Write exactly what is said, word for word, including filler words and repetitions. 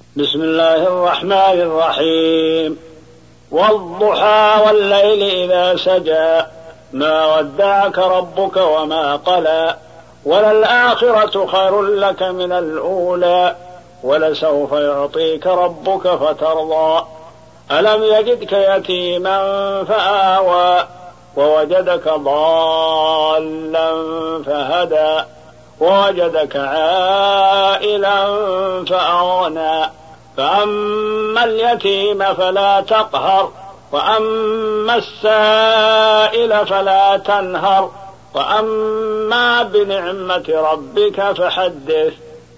بسم الله الرحمن الرحيم. والضحى والليل إذا سجى ما ودعك ربك وما قلى وللآخرة خير لك من الأولى ولسوف يعطيك ربك فترضى ألم يجدك يتيما فآوى ووجدك ضالا فهدى ووجدك عائلا فأغنى فأما اليتيم فلا تقهر وأما السائل فلا تنهر وأما بنعمة ربك فحدث.